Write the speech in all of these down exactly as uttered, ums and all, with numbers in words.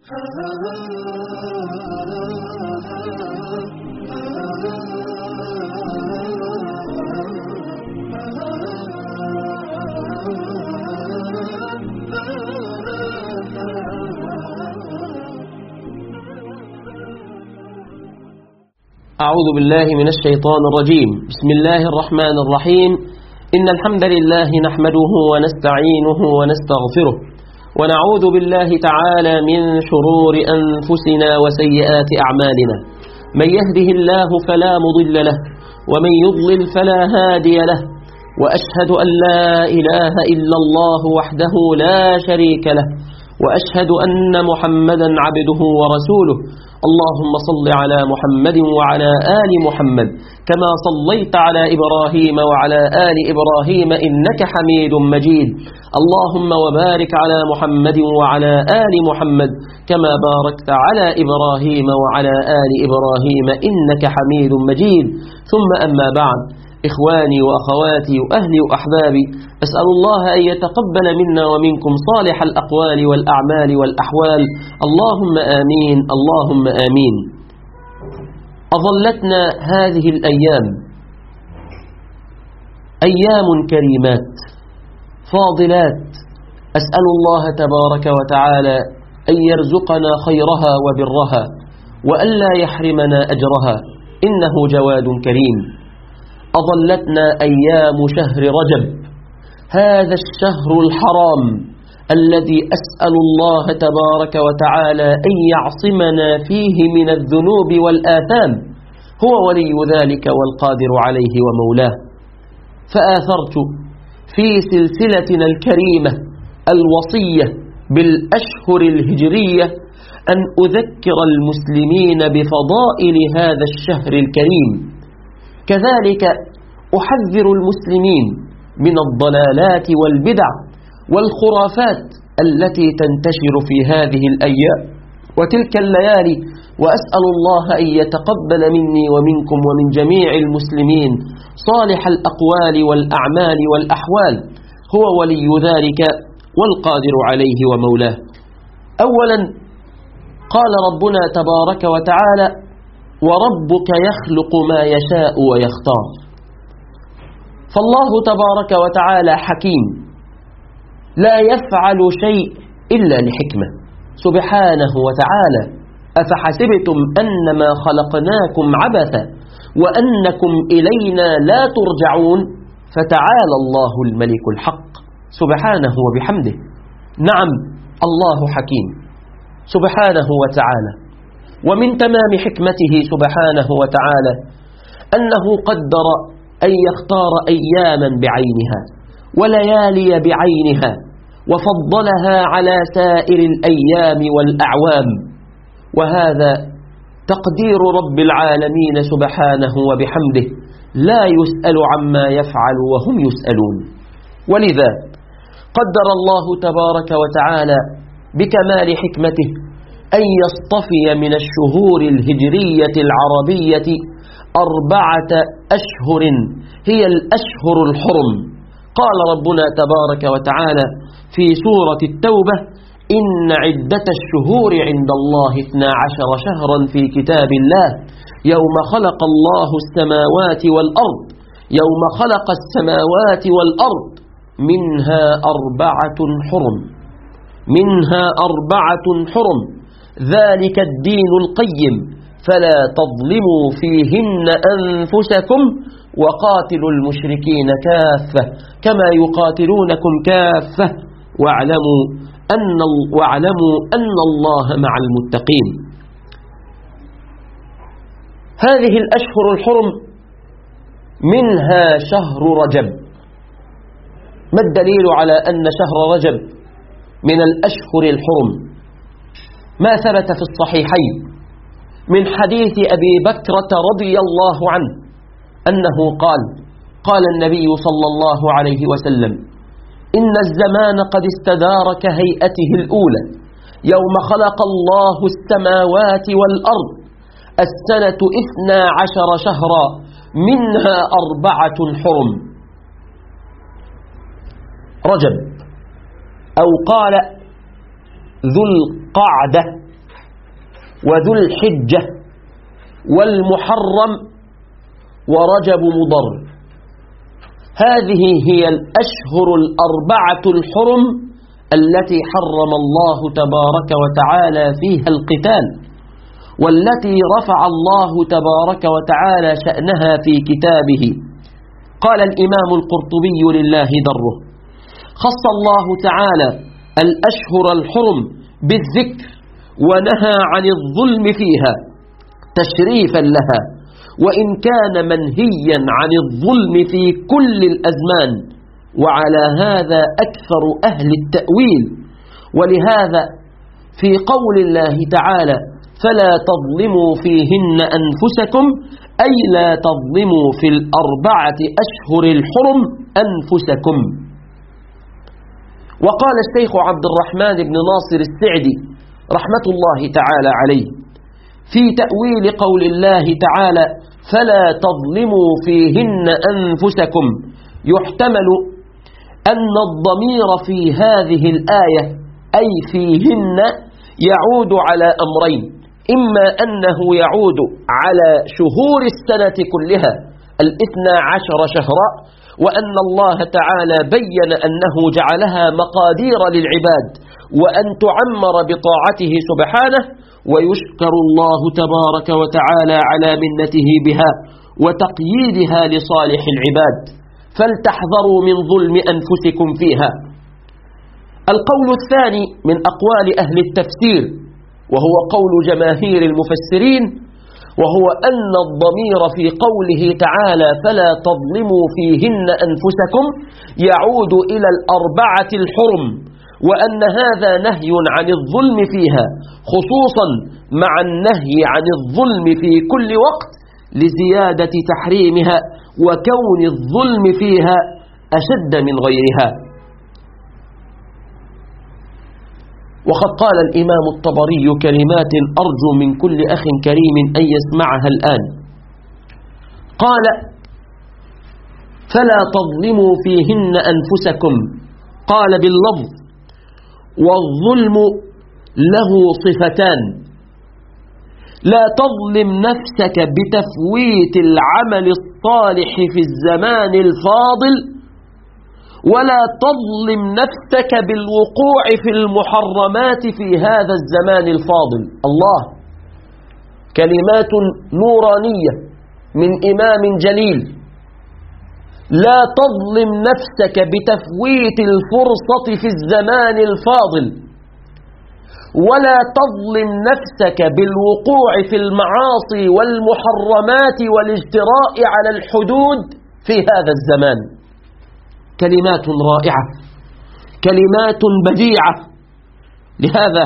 أعوذ بالله من الشيطان الرجيم. بسم الله الرحمن الرحيم. إن الحمد لله نحمده ونستعينه ونستغفره ونعوذ بالله تعالى من شرور أنفسنا وسيئات أعمالنا. من يهده الله فلا مضل له ومن يضلل فلا هادي له، وأشهد أن لا إله إلا الله وحده لا شريك له، وأشهد أن محمدا عبده ورسوله. اللهم صل على محمد وعلى آل محمد كما صليت على إبراهيم وعلى آل إبراهيم إنك حميد مجيد. اللهم وبارك على محمد وعلى آل محمد كما باركت على إبراهيم وعلى آل إبراهيم إنك حميد مجيد. ثم أما بعد، إخواني وأخواتي وأهلي وأحبابي، أسأل الله أن يتقبل منا ومنكم صالح الأقوال والأعمال والأحوال، اللهم آمين اللهم آمين. أظلتنا هذه الأيام أيام كريمات فاضلات، أسأل الله تبارك وتعالى أن يرزقنا خيرها وبرها وألا يحرمنا أجرها، إنه جواد كريم. أظلتنا أيام شهر رجب، هذا الشهر الحرام الذي أسأل الله تبارك وتعالى أن يعصمنا فيه من الذنوب والآثام، هو ولي ذلك والقادر عليه ومولاه. فآثرت في سلسلتنا الكريمة الوصية بالأشهر الهجرية أن أذكر المسلمين بفضائل هذا الشهر الكريم، كذلك أحذر المسلمين من الضلالات والبدع والخرافات التي تنتشر في هذه الأيام وتلك الليالي، وأسأل الله أن يتقبل مني ومنكم ومن جميع المسلمين صالح الأقوال والأعمال والأحوال، هو ولي ذلك والقادر عليه ومولاه. أولا قال ربنا تبارك وتعالى: وربك يخلق ما يشاء ويختار. فالله تبارك وتعالى حكيم لا يفعل شيء إلا لحكمة سبحانه وتعالى. أفحسبتم أنما خلقناكم عبثا وأنكم إلينا لا ترجعون، فتعالى الله الملك الحق سبحانه وبحمده. نعم، الله حكيم سبحانه وتعالى، ومن تمام حكمته سبحانه وتعالى أنه قدر أن يختار أياما بعينها وليالي بعينها، وفضلها على سائر الأيام والأعوام، وهذا تقدير رب العالمين سبحانه وبحمده، لا يسأل عما يفعل وهم يسألون. ولذا قدر الله تبارك وتعالى بكمال حكمته أن يصطفي من الشهور الهجرية العربية أربعة أشهر هي الأشهر الحرم. قال ربنا تبارك وتعالى في سورة التوبة: إن عدة الشهور عند الله اثنا عشر شهرا في كتاب الله يوم خلق الله السماوات والأرض يوم خلق السماوات والأرض منها أربعة حرم منها أربعة حرم ذلك الدين القيم فلا تظلموا فيهن أنفسكم وقاتلوا المشركين كافة كما يقاتلونكم كافة واعلموا أن, واعلموا أن الله مع المتقين. هذه الأشهر الحرم منها شهر رجب. ما الدليل على أن شهر رجب من الأشهر الحرم؟ ما ثبت في الصحيحين من حديث أبي بكرة رضي الله عنه أنه قال: قال النبي صلى الله عليه وسلم: إن الزمان قد استدار كهيئته الأولى يوم خلق الله السماوات والأرض، السنة اثنا عشر شهرا منها أربعة حرم: رجب، أو قال ذو القعدة وذو الحجة والمحرم ورجب مضر. هذه هي الأشهر الأربعة الحرم التي حرم الله تبارك وتعالى فيها القتال، والتي رفع الله تبارك وتعالى شأنها في كتابه. قال الإمام القرطبي لله دره: خص الله تعالى الأشهر الحرم بالذكر ونهى عن الظلم فيها تشريفا لها، وإن كان منهيا عن الظلم في كل الأزمان، وعلى هذا أكثر أهل التأويل. ولهذا في قول الله تعالى: فلا تظلموا فيهن أنفسكم، أي لا تظلموا في الأربعة أشهر الحرم أنفسكم. وقال الشيخ عبد الرحمن بن ناصر السعدي رحمة الله تعالى عليه في تأويل قول الله تعالى: فلا تظلموا فيهن أنفسكم، يحتمل أن الضمير في هذه الآية أي فيهن يعود على أمرين: إما أنه يعود على شهور السنة كلها الاثنى عشر شهرا، وأن الله تعالى بين أنه جعلها مقادير للعباد وأن تعمر بطاعته سبحانه، ويشكر الله تبارك وتعالى على منته بها وتقييدها لصالح العباد، فلتحذروا من ظلم أنفسكم فيها. القول الثاني من أقوال أهل التفسير، وهو قول جماهير المفسرين، وهو أن الضمير في قوله تعالى: فلا تظلموا فيهن أنفسكم، يعود إلى الأربعة الحرم، وأن هذا نهي عن الظلم فيها، خصوصا مع النهي عن الظلم في كل وقت لزيادة تحريمها وكون الظلم فيها أشد من غيرها. وقد قال الإمام الطبري كلمات أرجو من كل أخ كريم أن يسمعها الآن. قال: فلا تظلموا فيهن أنفسكم، قال باللفظ: والظلم له صفتان: لا تظلم نفسك بتفويت العمل الصالح في الزمان الفاضل، ولا تظلم نفسك بالوقوع في المحرمات في هذا الزمان الفاضل. الله، كلمات نورانية من إمام جليل. لا تظلم نفسك بتفويت الفرصة في الزمان الفاضل، ولا تظلم نفسك بالوقوع في المعاصي والمحرمات والاجتراء على الحدود في هذا الزمان. كلمات رائعة، كلمات بديعة. لهذا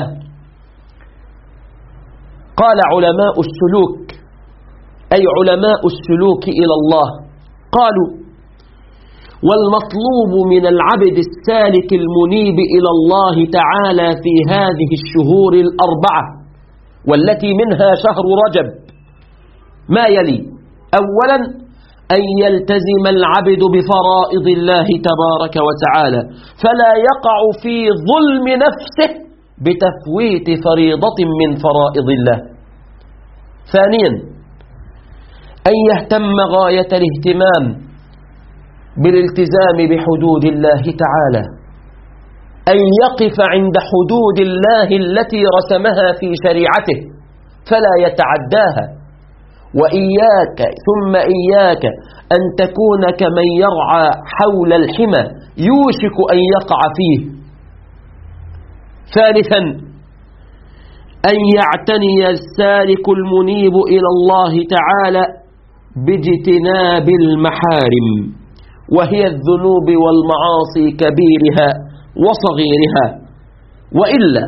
قال علماء السلوك، أي علماء السلوك إلى الله، قالوا: والمطلوب من العبد السالك المنيب إلى الله تعالى في هذه الشهور الأربعة، والتي منها شهر رجب، ما يلي: أولا، أن يلتزم العبد بفرائض الله تبارك وتعالى، فلا يقع في ظلم نفسه بتفويت فريضة من فرائض الله. ثانيا، أن يهتم غاية الاهتمام بالالتزام بحدود الله تعالى، أن يقف عند حدود الله التي رسمها في شريعته فلا يتعداها. وإياك ثم إياك أن تكون كمن يرعى حول الحمى يوشك أن يقع فيه. ثالثا، أن يعتني السالك المنيب إلى الله تعالى باجتناب المحارم، وهي الذنوب والمعاصي كبيرها وصغيرها، وإلا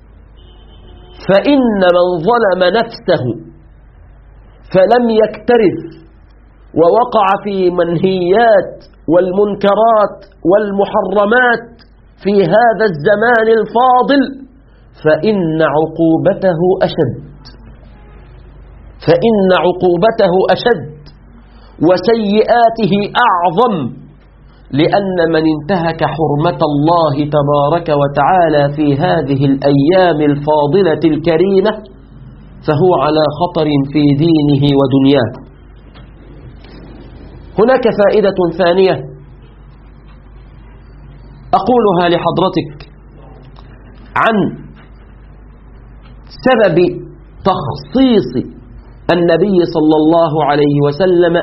فإن من ظلم نفسه فلم يكترث ووقع في منهيات والمنكرات والمحرمات في هذا الزمان الفاضل فإن عقوبته أشد فإن عقوبته أشد وسيئاته أعظم، لأن من انتهك حرمة الله تبارك وتعالى في هذه الأيام الفاضلة الكريمة فهو على خطر في دينه ودنياه. هناك فائدة ثانية أقولها لحضرتك عن سبب تخصيص النبي صلى الله عليه وسلم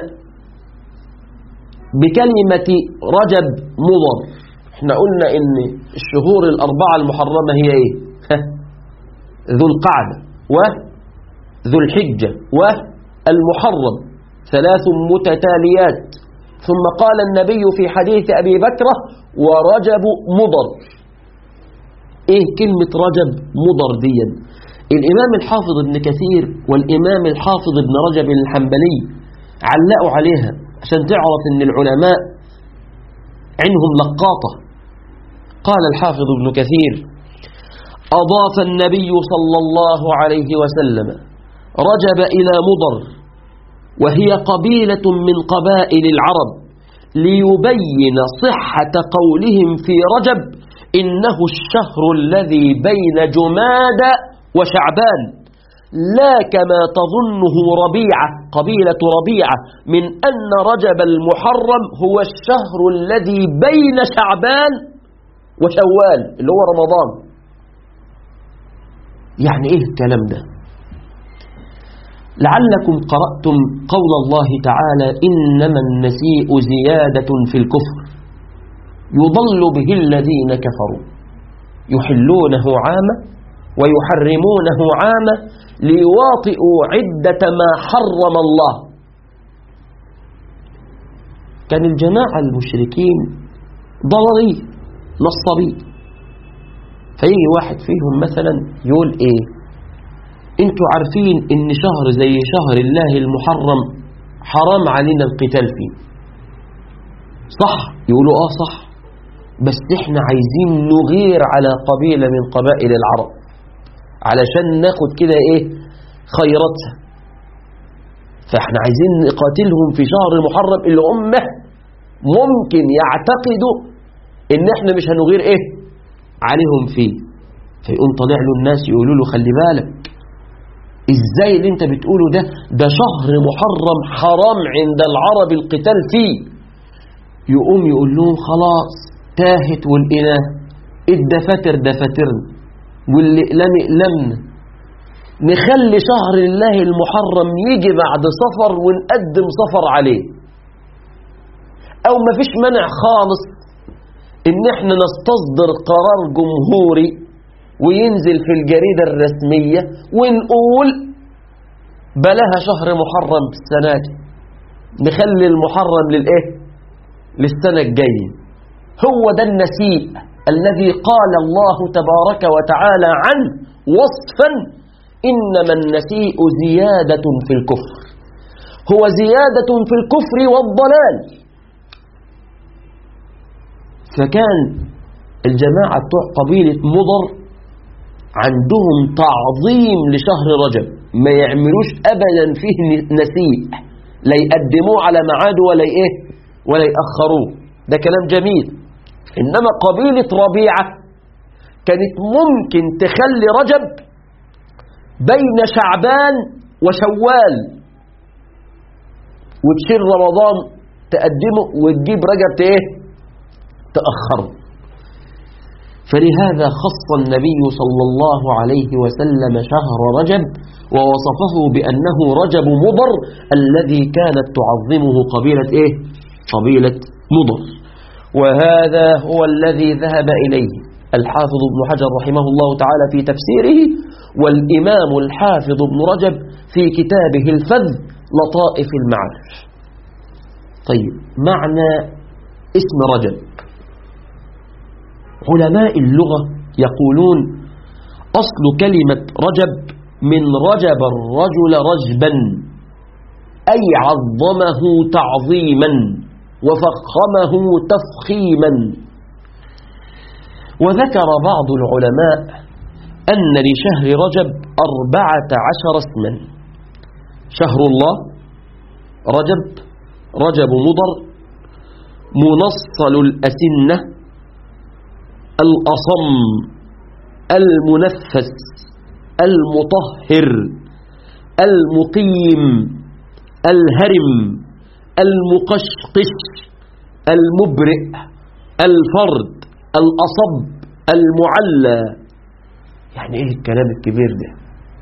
بكلمة رجب مضر. احنا قلنا ان الشهور الأربعة المحرمة هي ايه؟ ذو القعدة وذو الحجة والمحرم، ثلاث متتاليات. ثم قال النبي في حديث أبي بكرة ورجب مضر. ايه كلمة رجب مضر دي؟ الإمام الحافظ ابن كثير والإمام الحافظ ابن رجب الحنبلي علقوا عليها عشان تعرف ان العلماء عنهم لقاطة. قال الحافظ ابن كثير: أضاف النبي صلى الله عليه وسلم رجب إلى مضر، وهي قبيلة من قبائل العرب، ليبين صحة قولهم في رجب إنه الشهر الذي بين جماد وشعبان، لا كما تظنه ربيعة قبيلة ربيعة من أن رجب المحرم هو الشهر الذي بين شعبان وشوال اللي هو رمضان. يعني إيه الكلام ده؟ لعلكم قرأتم قول الله تعالى: إنما النسيء زيادة في الكفر يضل به الذين كفروا يحلونه عاما ويحرمونه عاما ليواطئوا عدة ما حرم الله. كان الجماعة المشركين ضرري نصبي، فيجي واحد فيهم مثلا يقول ايه: انتوا عارفين ان شهر زي شهر الله المحرم حرام علينا القتال فيه، صح؟ يقولوا اه صح، بس احنا عايزين نغير على قبيلة من قبائل العرب علشان ناخد كده ايه خيراتها، فاحنا عايزين نقاتلهم في شهر محرم اللي هم ممكن يعتقدوا ان احنا مش هنغير ايه عليهم فيه. فيقوم طالع له الناس يقولوا له: خلي بالك، ازاي اللي انت بتقوله ده؟ ده شهر محرم حرام عند العرب القتال فيه. يقوم يقول لهم: خلاص تاهت والإله، الدفاتر دفاترنا والإقلام إقلامنا، نخلي شهر الله المحرم يجي بعد صفر ونقدم صفر عليه، أو مفيش منع خالص إن احنا نستصدر قرار جمهوري وينزل في الجريدة الرسمية ونقول بلاها شهر محرم السنة دي، نخلي المحرم للإيه؟ للسنة الجاية. هو ده النسيء الذي قال الله تبارك وتعالى عنه وصفا: إنما النسيء زيادة في الكفر. هو زيادة في الكفر والضلال. فكان الجماعة بتوع قبيلة مضر عندهم تعظيم لشهر رجب، ما يعملوش أبدا فيه نسيء، لا يقدموه على معاده ولا إيه ولا يأخروه. ده كلام جميل. إنما قبيلة ربيعة كانت ممكن تخلي رجب بين شعبان وشوال، وتشيل رمضان تقدمه وتجيب رجب ايه تأخره. فلهذا خص النبي صلى الله عليه وسلم شهر رجب ووصفه بأنه رجب مضر الذي كانت تعظمه قبيلة ايه قبيلة مضر. وهذا هو الذي ذهب إليه الحافظ ابن حجر رحمه الله تعالى في تفسيره، والإمام الحافظ ابن رجب في كتابه الفذ لطائف المعارف. طيب، معنى اسم رجب. علماء اللغة يقولون أصل كلمة رجب من رجب الرجل رجبا، أي عظمه تعظيما وفخمه تفخيما. وذكر بعض العلماء أن لشهر رجب أربعة عشر اسما: شهر الله، رجب، رجب مضر، منصل الأسنة، الأصم، المنفس، المطهر، المقيم، الهرم، المقشقش، المبرئ، الفرد، الأصب، المعلى. يعني ايه الكلام الكبير ده؟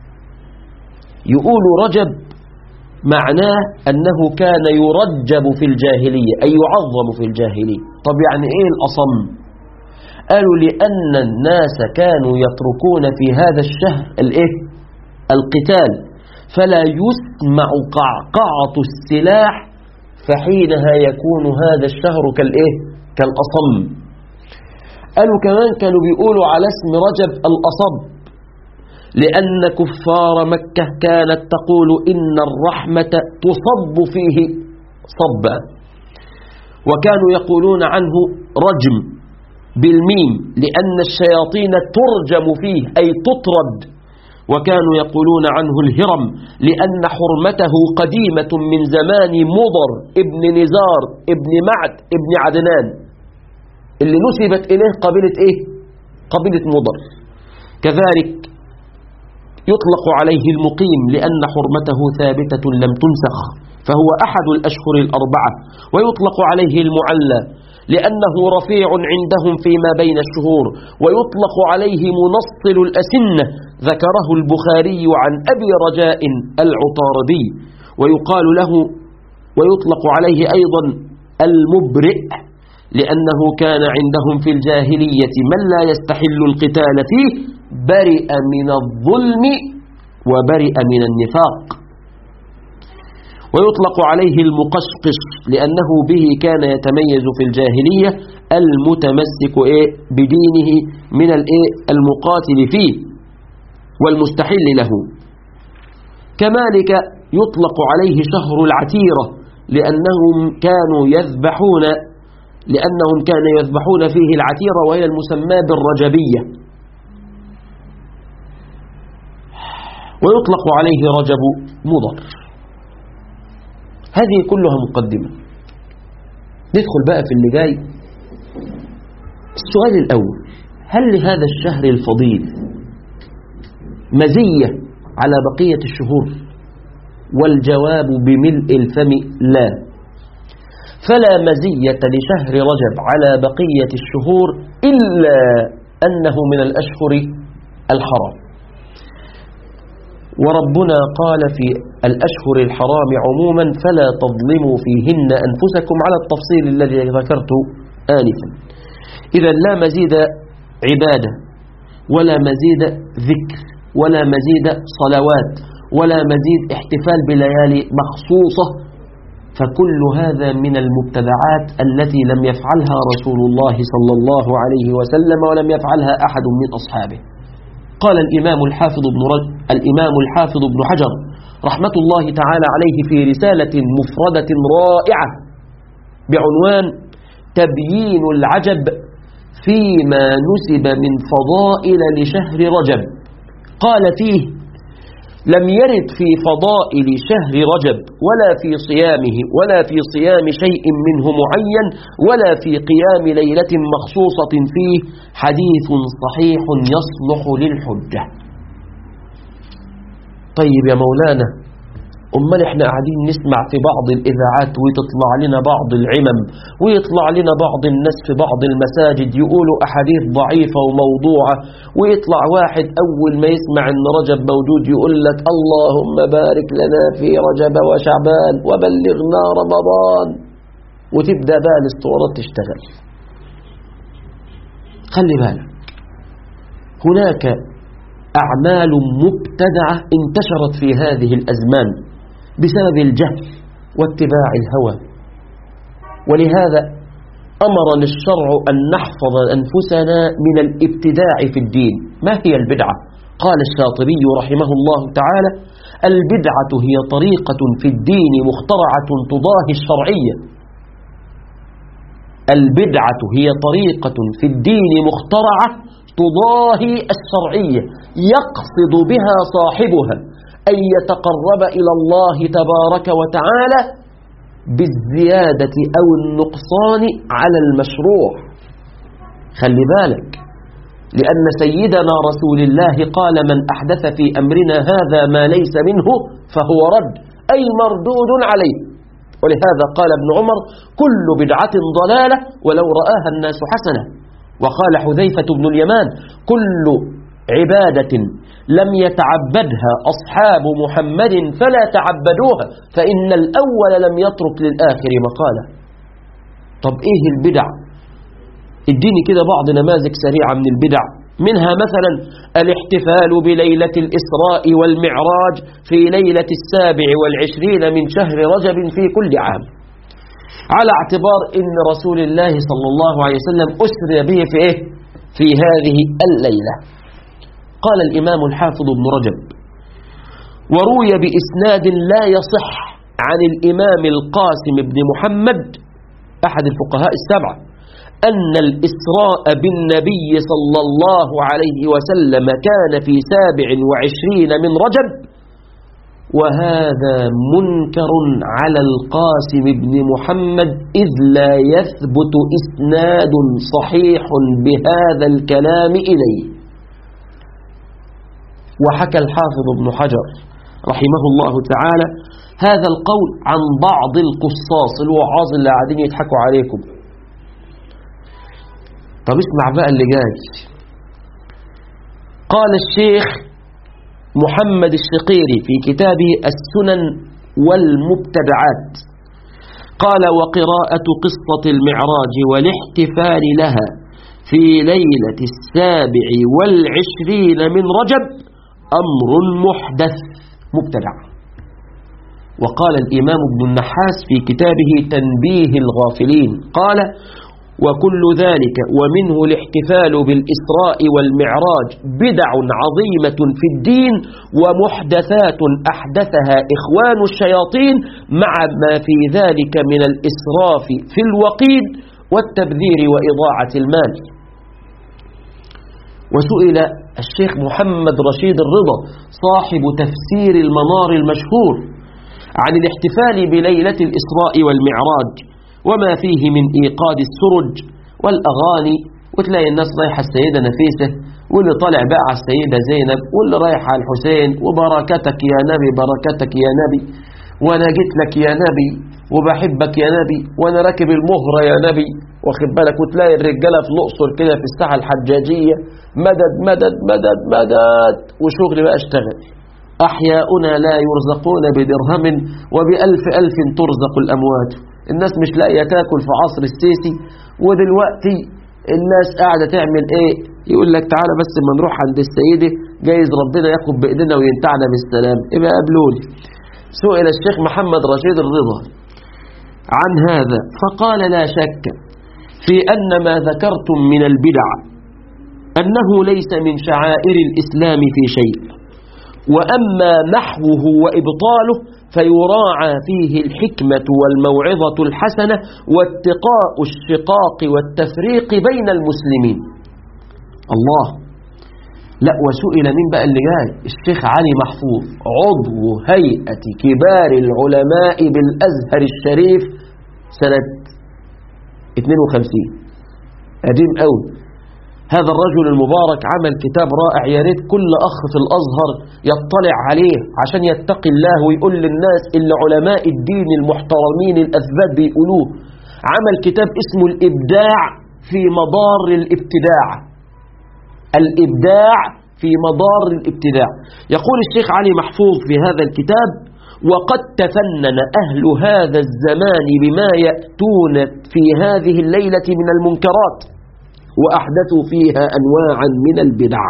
يقول رجب معناه أنه كان يرجب في الجاهلية، أي يعظم في الجاهلية. طب يعني ايه الأصم؟ قالوا لأن الناس كانوا يتركون في هذا الشهر الايه؟ القتال، فلا يسمع قعقعة السلاح، فحينها يكون هذا الشهر كالايه؟ كالأصم. قالوا كمان كانوا بيقولوا على اسم رجب الأصب، لأن كفار مكة كانت تقول إن الرحمة تصب فيه صبا، وكانوا يقولون عنه رجم بالميم لأن الشياطين ترجم فيه أي تطرد، وكانوا يقولون عنه الهرم لأن حرمته قديمة من زمان مضر ابن نزار ابن معد ابن عدنان، اللي نسبت إليه قبيلة إيه؟ قبيلة مضر. كذلك يطلق عليه المقيم لأن حرمته ثابتة لم تنسخ، فهو أحد الأشهر الأربعة. ويطلق عليه المعلى لأنه رفيع عندهم فيما بين الشهور. ويطلق عليه منصل الأسنة، ذكره البخاري عن أبي رجاء العطاردي. ويقال له ويطلق عليه أيضا المبرئ لأنه كان عندهم في الجاهلية من لا يستحل القتال فيه برئ من الظلم وبرئ من النفاق. ويطلق عليه المقشقش لأنه به كان يتميز في الجاهلية المتمسك بدينه من المقاتل فيه والمستحل له. كذلك يطلق عليه شهر العتيرة لأنهم كانوا يذبحون لأنهم كانوا يذبحون فيه العتيرة، وهي المسمى بالرجبية. ويطلق عليه رجب مضر. هذه كلها مقدمة. ندخل بقى في اللي جاي. السؤال الأول: هل لهذا الشهر الفضيل مزية على بقية الشهور؟ والجواب بملء الفم لا، فلا مزية لشهر رجب على بقية الشهور إلا أنه من الأشهر الحرام. وربنا قال في الأشهر الحرام عموما: فلا تظلموا فيهن أنفسكم، على التفصيل الذي ذكرته آنفا. إذا لا مزيد عبادة، ولا مزيد ذكر، ولا مزيد صلوات، ولا مزيد احتفال بليالي مخصوصة، فكل هذا من المبتدعات التي لم يفعلها رسول الله صلى الله عليه وسلم ولم يفعلها أحد من أصحابه. قال الإمام الحافظ ابن رجب الإمام الحافظ ابن حجر رحمة الله تعالى عليه في رسالة مفردة رائعة بعنوان تبيين العجب فيما نسب من فضائل لشهر رجب، قال فيه: لم يرد في فضائل شهر رجب ولا في صيامه ولا في صيام شيء منه معين ولا في قيام ليلة مخصوصة فيه حديث صحيح يصلح للحجة. طيب يا مولانا، أمال إحنا قاعدين نسمع في بعض الإذاعات وتطلع لنا بعض العمم ويطلع لنا بعض الناس في بعض المساجد يقولوا أحاديث ضعيفة وموضوعة، ويطلع واحد أول ما يسمع أن رجب موجود يقول لك: اللهم بارك لنا في رجب وشعبان وبلغنا رمضان، وتبدأ بقى الاسطوانات تشتغل. خلي بالك، هناك أعمال مبتدعة انتشرت في هذه الأزمان بسبب الجهل واتباع الهوى، ولهذا أمرنا الشرع أن نحفظ أنفسنا من الابتداع في الدين. ما هي البدعة؟ قال الشاطبي رحمه الله تعالى: البدعة هي طريقة في الدين مخترعة تضاهي الشرعية. البدعة هي طريقة في الدين مخترعة تضاهي الشرعية، يقصد بها صاحبها أن يتقرب إلى الله تبارك وتعالى بالزيادة أو النقصان على المشروع. خلي بالك، لأن سيدنا رسول الله قال من أحدث في أمرنا هذا ما ليس منه فهو رد، أي مردود عليه. ولهذا قال ابن عمر كل بدعة ضلالة ولو رآها الناس حسنة. وقال حذيفة بن اليمان كل عبادة لم يتعبدها أصحاب محمد فلا تعبدوها فإن الأول لم يترك للآخر مقالة. طب إيه البدع؟ اديني كده بعض نماذج سريعة من البدع. منها مثلا الاحتفال بليلة الإسراء والمعراج في ليلة السابع والعشرين من شهر رجب في كل عام، على اعتبار ان رسول الله صلى الله عليه وسلم أسري به في إيه؟ في هذه الليلة. قال الإمام الحافظ ابن رجب وروي بإسناد لا يصح عن الإمام القاسم بن محمد أحد الفقهاء السبعة أن الإسراء بالنبي صلى الله عليه وسلم كان في سابع وعشرين من رجب، وهذا منكر على القاسم بن محمد إذ لا يثبت إسناد صحيح بهذا الكلام إليه. وحكى الحافظ ابن حجر رحمه الله تعالى هذا القول عن بعض القصاص الوعاظ اللي قاعدين يضحكوا عليكم. طب اسمع بقى اللي جاي. قال الشيخ محمد الشقيري في كتابه السنن والمبتدعات قال وقراءة قصة المعراج والاحتفال لها في ليلة السابع والعشرين من رجب أمر محدث مبتدع. وقال الإمام ابن النحاس في كتابه تنبيه الغافلين قال وكل ذلك ومنه الاحتفال بالإسراء والمعراج بدع عظيمة في الدين ومحدثات أحدثها إخوان الشياطين مع ما في ذلك من الإسراف في الوقيد والتبذير وإضاعة المال. وسئل الشيخ محمد رشيد الرضا صاحب تفسير المنار المشهور عن الاحتفال بليلة الإسراء والمعراج وما فيه من إيقاد السرج والأغاني، وتلاقي الناس رايحة السيدة نفيسة واللي طالع بقى على السيدة زينب واللي رايح على الحسين وبركتك يا نبي بركتك يا نبي وانا جيت لك يا نبي وبحبك يا نبي وانا راكب المهرة يا نبي، واخد بالك. وتلاقي الرجالة في الأقصر كده في الساحة الحجاجية مدد مدد مدد مدد وشغل بقى اشتغل. أحياؤنا لا يرزقون بدرهم وبألف ألف ترزق الأموات. الناس مش لاقيه تاكل في عصر السيسي، ودلوقتي الناس قاعدة تعمل ايه؟ يقول لك تعالى بس ما نروح عند السيدة جايز ربنا ياخد بإيدنا وينتعنا بالسلام، ابقى قابلولي. سئل الشيخ محمد رشيد الرضا عن هذا فقال لا شك في أن ما ذكرتم من البدع أنه ليس من شعائر الإسلام في شيء، وأما نحوه وإبطاله فيراعى فيه الحكمة والموعظة الحسنة واتقاء الشقاق والتفريق بين المسلمين. الله. لا وسئل من بقى اللي جاي الشيخ علي محفوظ عضو هيئة كبار العلماء بالأزهر الشريف سنة اثنين وخمسين، قديم قوي. هذا الرجل المبارك عمل كتاب رائع، يا ريت كل أخ في الأزهر يطلع عليه عشان يتقي الله ويقول للناس اللي علماء الدين المحترمين الأثبات بيقولوه. عمل كتاب اسمه الإبداع في مدار الابتداع، الإبداع في مدار الابتداع. يقول الشيخ علي محفوظ في هذا الكتاب وقد تفنن أهل هذا الزمان بما يأتون في هذه الليلة من المنكرات وأحدثوا فيها أنواعا من البدع.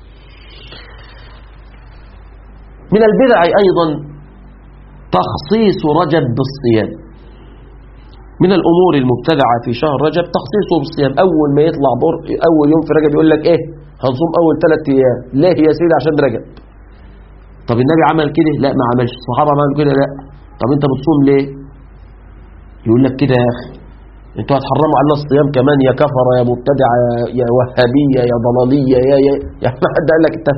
من البدع أيضا تخصيص رجب بالصيام. من الأمور المبتدعة في شهر رجب تخصيصه بالصيام. أول ما يطلع بر أول يوم في رجب يقول لك إيه هنصوم أول ثلاث أيام. ليه يا سيدي؟ عشان رجب. طب النبي عمل كده؟ لا ما عملش. الصحابة عملوا كده؟ لا. طب أنت بتصوم ليه؟ يقول لك كده يا أخي انتوا هتحرموا على الصيام كمان يا كفرة يا مبتدعة يا وهابية يا ضلالية يا يا يا ما حد قال لك انت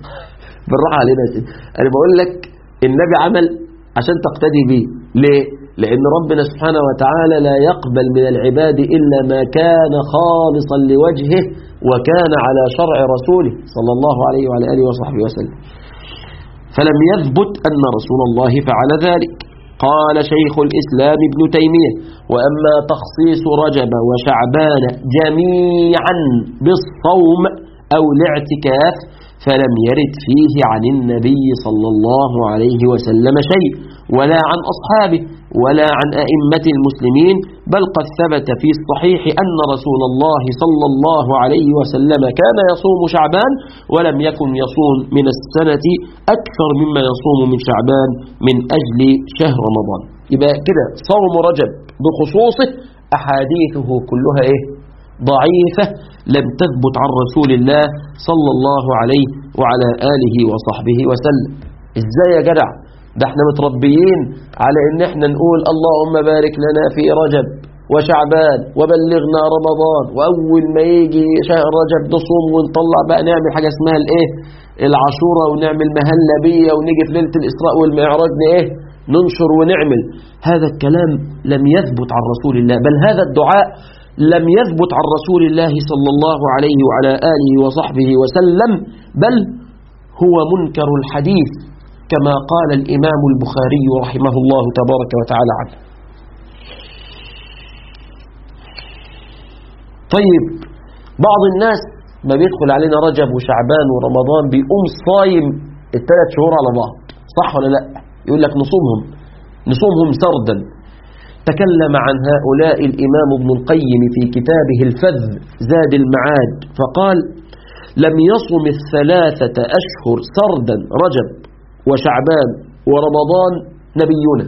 بالراحة علينا يا سيدي. انا بقول لك النبي عمل عشان تقتدي بيه. ليه؟ لأن ربنا سبحانه وتعالى لا يقبل من العباد إلا ما كان خالصا لوجهه وكان على شرع رسوله صلى الله عليه وعلى آله وصحبه وسلم. فلم يثبت أن رسول الله فعل ذلك. قال شيخ الإسلام ابن تيمية: وأما تخصيص رجب وشعبان جميعا بالصوم أو الاعتكاف فلم يرد فيه عن النبي صلى الله عليه وسلم شيء، ولا عن أصحابه ولا عن أئمة المسلمين، بل قد ثبت في الصحيح أن رسول الله صلى الله عليه وسلم كان يصوم شعبان ولم يكن يصوم من السنة أكثر مما يصوم من شعبان من أجل شهر رمضان. يبقى كده صوم رجب بخصوصه أحاديثه كلها إيه؟ ضعيفة، لم تثبت عن رسول الله صلى الله عليه وعلى آله وصحبه وسلم. إزاي يا جدع؟ ده احنا متربيين على ان احنا نقول اللهم بارك لنا في رجب وشعبان وبلغنا رمضان، واول ما يجي شهر رجب نصوم ونطلع بقى نعمل حاجة اسمها الايه العاشوره، ونعمل مهلة بية، ونيجي في ليلة الإسراء والمعراج ايه ننشر ونعمل. هذا الكلام لم يثبت عن رسول الله، بل هذا الدعاء لم يثبت عن رسول الله صلى الله عليه وعلى آله وصحبه وسلم، بل هو منكر الحديث كما قال الإمام البخاري رحمه الله تبارك وتعالى عنه. طيب، بعض الناس ما بيدخل علينا رجب وشعبان ورمضان بيقوم صايم الثلاث شهور على بعض، صح ولا لا؟ يقول لك نصومهم نصومهم سردا. تكلم عن هؤلاء الإمام ابن القيم في كتابه الفذ زاد المعاد فقال: لم يصم الثلاثة أشهر سردا رجب وشعبان ورمضان نبينا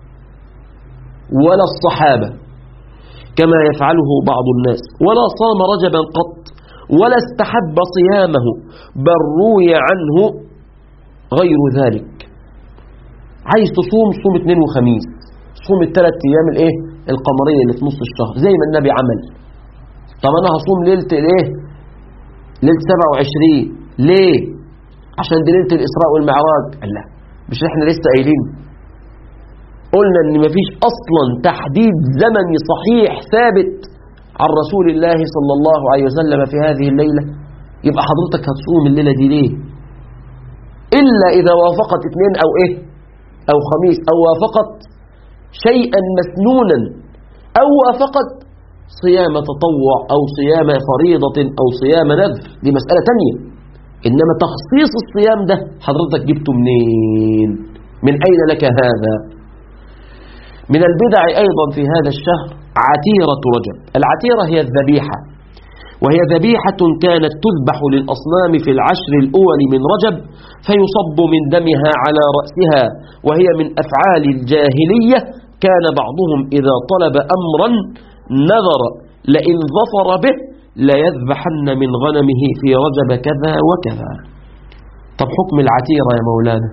ولا الصحابة كما يفعله بعض الناس، ولا صام رجبا قط ولا استحب صيامه، بل روي عنه غير ذلك. عايز تصوم صوم اثنين وخميس، صوم الثلاث ايام الايه القمريه اللي في نص الشهر زي ما النبي عمل. طب انا هصوم ليله الايه ليله سبعة وعشرين ليه؟ عشان دي ليله الاسراء والمعراج. لا، مش احنا لسه قايلين قلنا ان مفيش اصلا تحديد زمني صحيح ثابت عن رسول الله صلى الله عليه وسلم في هذه الليله. يبقى حضرتك هتصوم الليله دي ليه؟ الا اذا وافقت اثنين او ايه او خميس، او وافقت شيئا مسنونا، أو وافقت صيام تطوع أو صيام فريضة أو صيام نذر، دي مسألة تانية. إنما تخصيص الصيام ده حضرتك جبته منين؟ من أين لك هذا؟ من البدع أيضا في هذا الشهر عتيرة رجب. العتيرة هي الذبيحة، وهي ذبيحة كانت تذبح للأصنام في العشر الأول من رجب فيصب من دمها على رأسها، وهي من أفعال الجاهلية. كان بعضهم إذا طلب أمرا نذر لئن ظفر به ليذبحن من غنمه في رجب كذا وكذا. طب حكم العتيرة يا مولانا؟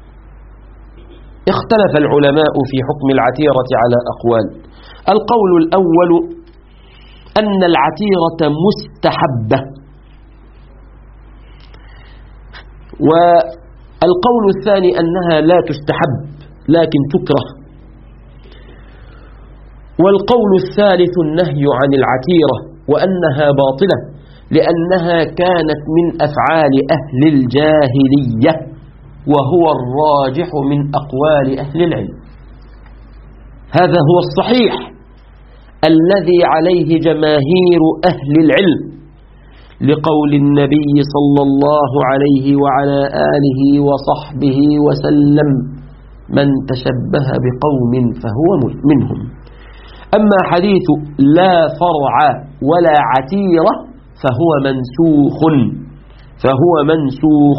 اختلف العلماء في حكم العتيرة على أقوال. القول الأول أن العتيرة مستحبة، والقول الثاني أنها لا تستحب لكن تكره، والقول الثالث النهي عن العتيرة وأنها باطلة لأنها كانت من أفعال أهل الجاهلية، وهو الراجح من أقوال أهل العلم. هذا هو الصحيح الذي عليه جماهير أهل العلم، لقول النبي صلى الله عليه وعلى آله وصحبه وسلم: من تشبه بقوم فهو منهم. أما حديث لا فرع ولا عتيرة فهو منسوخ فهو منسوخ.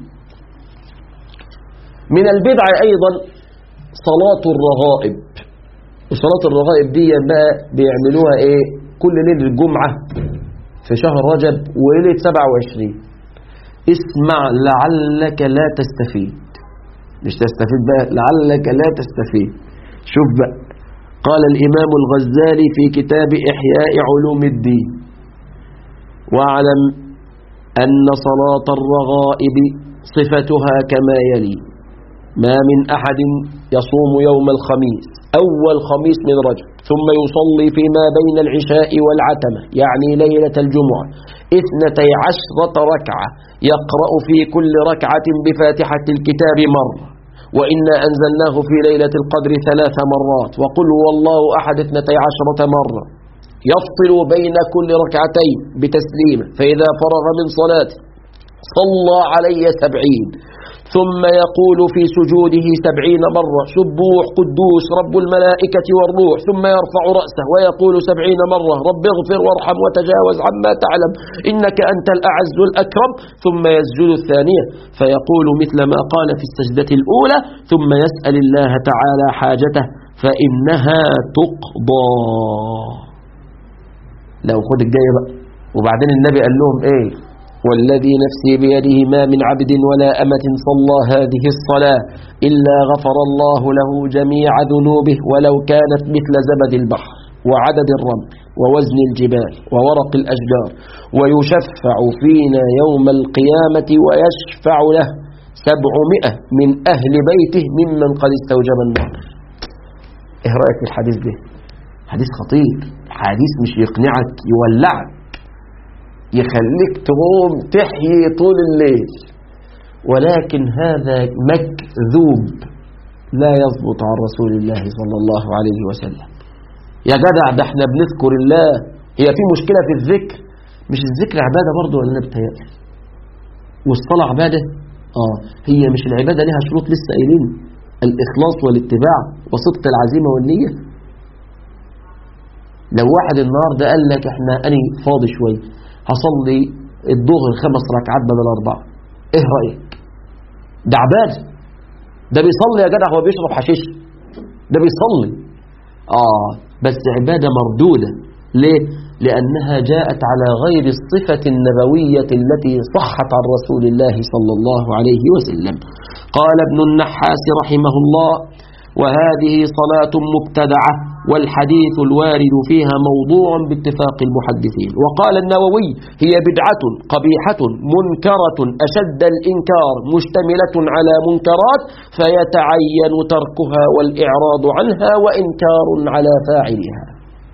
من البدع أيضا صلاة الرغائب. وصلاة الرغائب دي بقى بيعملوها ايه كل ليلة الجمعة في شهر رجب وليلة سبعة وعشرين. اسمع لعلك لا تستفيد، مش تستفيد بقى، لعلك لا تستفيد. شوف بقى، قال الإمام الغزالي في كتاب إحياء علوم الدين: واعلم أن صلاة الرغائب صفتها كما يلي: ما من أحد يصوم يوم الخميس أول خميس من رجب ثم يصلي فيما بين العشاء والعتمة يعني ليلة الجمعة اثنتي عشرة ركعة يقرأ في كل ركعة بفاتحة الكتاب مرة وإنا أنزلناه في ليلة القدر ثلاث مرات وقل هو الله أحد اثنتي عشرة مرة يفصل بين كل ركعتين بتسليمة فإذا فرغ من صلاته صلى علي سبعين ثم يقول في سجوده سبعين مرة سبوح قدوس رب الملائكة والروح ثم يرفع رأسه ويقول سبعين مرة رب اغفر وارحم وتجاوز عما تعلم إنك أنت الأعز الأكرم ثم يسجد الثانية فيقول مثل ما قال في السجدة الأولى ثم يسأل الله تعالى حاجته فإنها تقضى. لو خد الجاية بقى وبعدين النبي قال لهم ايه والذي نفسي بيده ما من عبد ولا أمة صلى هذه الصلاة إلا غفر الله له جميع ذنوبه ولو كانت مثل زبد البحر وعدد الرمل ووزن الجبال وورق الأشجار ويشفع فينا يوم القيامة ويشفع له سبعمائة من أهل بيته ممن قد استوجب النار. ايه رأيك في الحديث ده؟ حديث خطير، حديث مش يقنعك يولعك يخليك تقوم تحيي طول الليل، ولكن هذا مكذوب لا يضبط عن رسول الله صلى الله عليه وسلم. يا جدع ده احنا بنذكر الله، هي في مشكلة في الذكر؟ مش الذكر عبادة برضه ولا بتهيألي؟ والصلاة عبادة؟ اه هي مش العبادة لها شروط لسه قايلين؟ الإخلاص والاتباع وصدق العزيمة والنية. لو واحد النهارده قال لك احنا أنا فاضي شوية هصلي الظهر خمس ركعات بدل أربعة، ايه رأيك؟ ده عبادة، ده بيصلي يا جدع، هو بيشرب حشيش، ده بيصلي اه بس عبادة مردودة. ليه؟ لأنها جاءت على غير الصفة النبوية التي صحت عن رسول الله صلى الله عليه وسلم. قال ابن النحاس رحمه الله وهذه صلاة مبتدعة والحديث الوارد فيها موضوع باتفاق المحدثين. وقال النووي هي بدعة قبيحة منكرة أشد الإنكار مشتملة على منكرات فيتعين تركها والإعراض عنها وإنكار على فاعلها.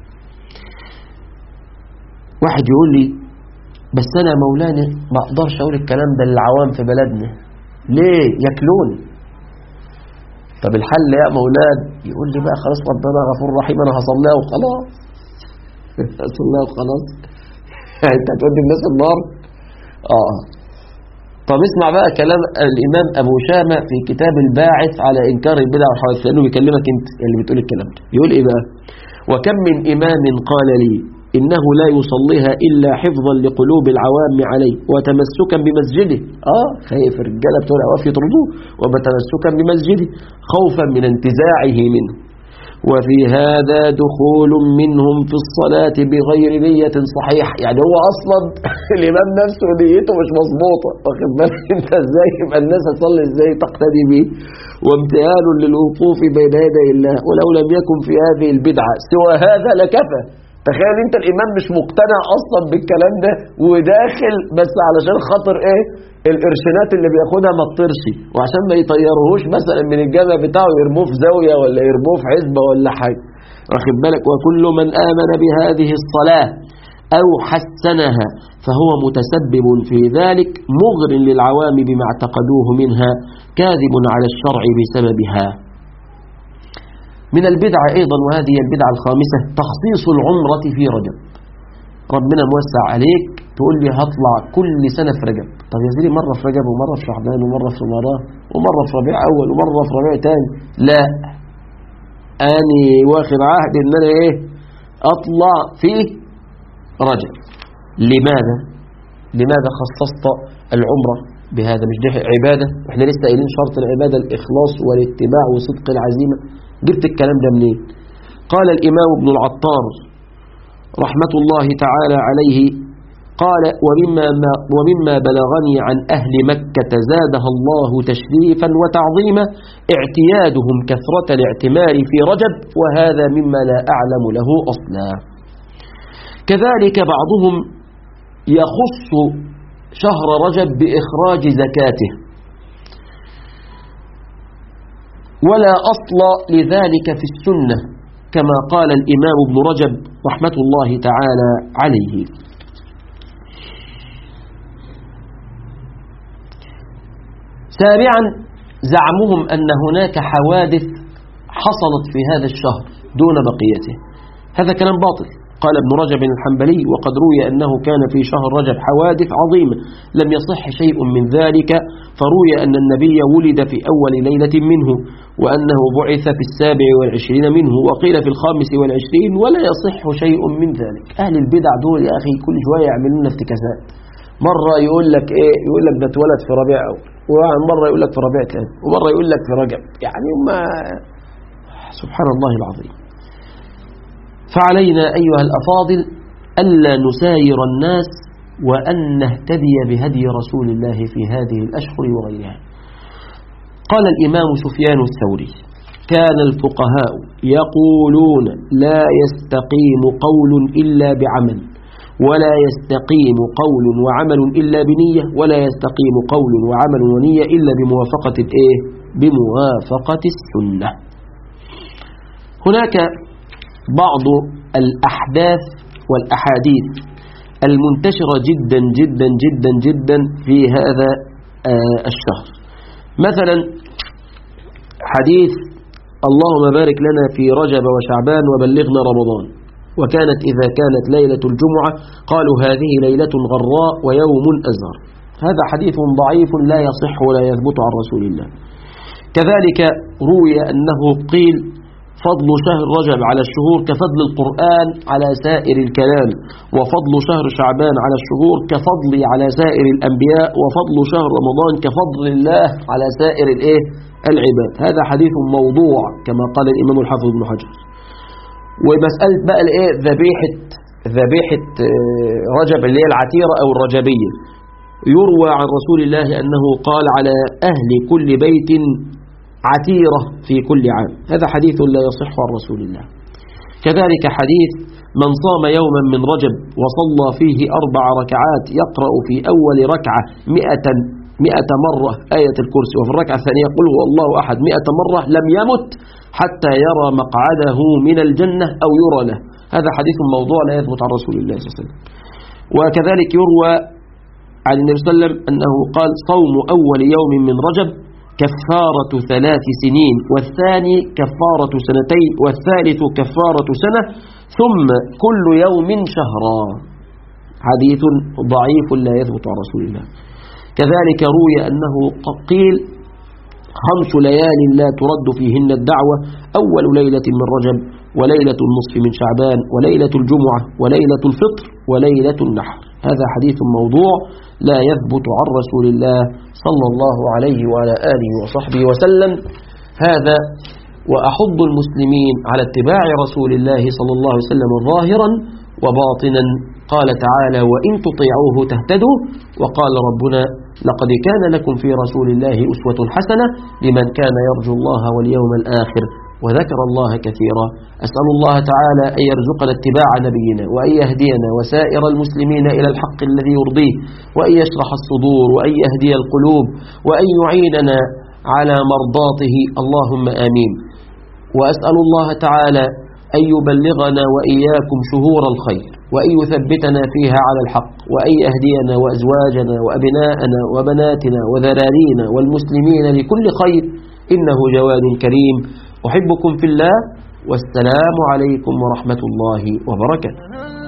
واحد يقول لي بس أنا مولانا ما أقدرش أقول الكلام ده للعوام في بلدنا، ليه؟ يكلوني. طب الحل يا مولاد؟ يقول لي بقى خلاص ربنا غفور رحيم أنا هصليها وخلاص هصليها وخلاص أنت هتودي الناس النار؟ آه طب اسمع بقى كلام الإمام أبو شامة في كتاب الباعث على إنكار البدع والحوادث، لأنه بيكلمك أنت اللي بتقول الكلام ده. يقول إيه بقى؟ وكم من إمام قال لي إنه لا يصليها إلا حفظا لقلوب العوام عليه وتمسكا بمسجده. آه خايف الرجالة بتوع العواف يطردوه، وتمسكا بمسجده خوفا من انتزاعه منه. وفي هذا دخول منهم في الصلاة بغير نية صحيحة، يعني هو أصلا الإمام نفسه نيته مش مظبوطة، واخد بالك أنت إزاي؟ يبقى الناس هتصلي إزاي تقتدي به؟ وامتهان للوقوف بين يدي الله ولو لم يكن في هذه البدعة سوى هذا لكفى. تخيل انت الامام مش مقتنع اصلا بالكلام ده وداخل بس علشان خاطر ايه؟ القرشينات اللي بياخدها ما تطرش، وعشان ما يطيرهوش مثلا من الجامع بتاعه يرموه في زاويه ولا يرموه في حزبه ولا حاجه، واخد بالك؟ وكل من امن بهذه الصلاه او حسنها فهو متسبب في ذلك مغر للعوام بما اعتقدوه منها كاذب على الشرع بسببها. من البدع أيضا وهذه البدعة الخامسة تخصيص العمرة في رجب. ربنا موسع عليك تقول لي هطلع كل سنة في رجب، طب يا سيدي مرة في رجب ومرة في شعبان ومرة في رمضان ومرة في ربيع أول ومرة في ربيع تاني، لا أني واخد عهد إن أنا إيه؟ أطلع في رجب. لماذا؟ لماذا خصصت العمرة بهذا؟ مش دي عبادة؟ احنا لسه قايلين شرط العبادة الإخلاص والاتباع وصدق العزيمة. جبت الكلام ده منين؟ قال الإمام ابن العطار رحمة الله تعالى عليه قال ومما, ومما بلغني عن أهل مكة زادها الله تشريفا وتعظيما اعتيادهم كثرة الاعتمار في رجب، وهذا مما لا أعلم له أصلا. كذلك بعضهم يخص شهر رجب بإخراج زكاته، ولا أصل لذلك في السنة، كما قال الإمام ابن رجب رحمة الله تعالى عليه. سابعا، زعمهم أن هناك حوادث حصلت في هذا الشهر دون بقيته. هذا كلام باطل. قال ابن رجب الحنبلي: وقد روي أنه كان في شهر رجب حوادث عظيمة لم يصح شيء من ذلك، فروي أن النبي ولد في أول ليلة منه، وأنه بعث في السابع والعشرين منه، وقيل في الخامس والعشرين، ولا يصح شيء من ذلك. أهل البدع دول يا أخي كل شوية يعملون افتكاسات. مرة يقول لك إيه، يقول لك ده اتولد في ربيع أول، ومرة يقول لك في ربيع ثاني، ومرة يقول لك في رجب. يعني ما سبحان الله العظيم. فعلينا أيها الأفاضل ألا نساير الناس، وأن نهتدي بهدي رسول الله في هذه الأشهر وغيرها. قال الإمام سفيان الثوري: كان الفقهاء يقولون لا يستقيم قول إلا بعمل، ولا يستقيم قول وعمل إلا بنية، ولا يستقيم قول وعمل ونية إلا بموافقة الإيه؟ بموافقة السنة. هناك بعض الأحداث والأحاديث المنتشرة جدا جدا جدا جدا في هذا الشهر. مثلا حديث: اللهم بارك لنا في رجب وشعبان وبلغنا رمضان، وكانت إذا كانت ليلة الجمعة قالوا هذه ليلة غراء ويوم أزهر. هذا حديث ضعيف لا يصح ولا يثبت عن رسول الله. كذلك روي أنه قيل: فضل شهر رجب على الشهور كفضل القرآن على سائر الكلام، وفضل شهر شعبان على الشهور كفضل على سائر الأنبياء، وفضل شهر رمضان كفضل الله على سائر الإيه؟ العباد. هذا حديث موضوع كما قال الإمام الحافظ ابن حجر. ومسألة بقى الإيه؟ ذبيحة ذبيحة رجب اللي هي العتيرة أو الرجبية، يروى عن رسول الله أنه قال: على أهل كل بيت عتيرة في كل عام. هذا حديث لا يصح عن رسول الله. كذلك حديث: من صام يوما من رجب وصلى فيه أربع ركعات يقرأ في أول ركعة مئة, مئة مرة آية الكرسي، وفي الركعة الثانية قل هو الله أحد مئة مرة، لم يمت حتى يرى مقعده من الجنة أو يرى له. هذا حديث موضوع لا يثبت عن رسول الله صلى الله عليه وسلم. وكذلك يروى عن النبي صلى الله عليه وسلم أنه قال: صوم أول يوم من رجب كفارة ثلاث سنين، والثاني كفارة سنتين، والثالث كفارة سنة، ثم كل يوم شهرا. حديث ضعيف لا يثبت عن رسول الله. كذلك روي أنه قيل: خمس ليال لا ترد فيهن الدعوة: أول ليلة من رجب، وليلة النصف من شعبان، وليلة الجمعة، وليلة الفطر، وليلة النحر. هذا حديث موضوع لا يثبت عن رسول الله صلى الله عليه وعلى آله وصحبه وسلم. هذا وأحض المسلمين على اتباع رسول الله صلى الله عليه وسلم ظاهرا وباطنا. قال تعالى: وإن تطيعوه تهتدوا. وقال ربنا: لقد كان لكم في رسول الله أسوة حسنة لمن كان يرجو الله واليوم الآخر وذكر الله كثيرا. أسأل الله تعالى أن يرزقنا اتباع نبينا، وأن يهدينا وسائر المسلمين إلى الحق الذي يرضيه، وأن يشرح الصدور، وأن يهدي القلوب، وأن يعيننا على مرضاته، اللهم آمين. وأسأل الله تعالى أن يبلغنا وإياكم شهور الخير، وأن يثبتنا فيها على الحق، وأن يهدينا وأزواجنا وأبناءنا وبناتنا وذرارينا والمسلمين لكل خير، إنه جواد كريم. أحبكم في الله، والسلام عليكم ورحمة الله وبركاته.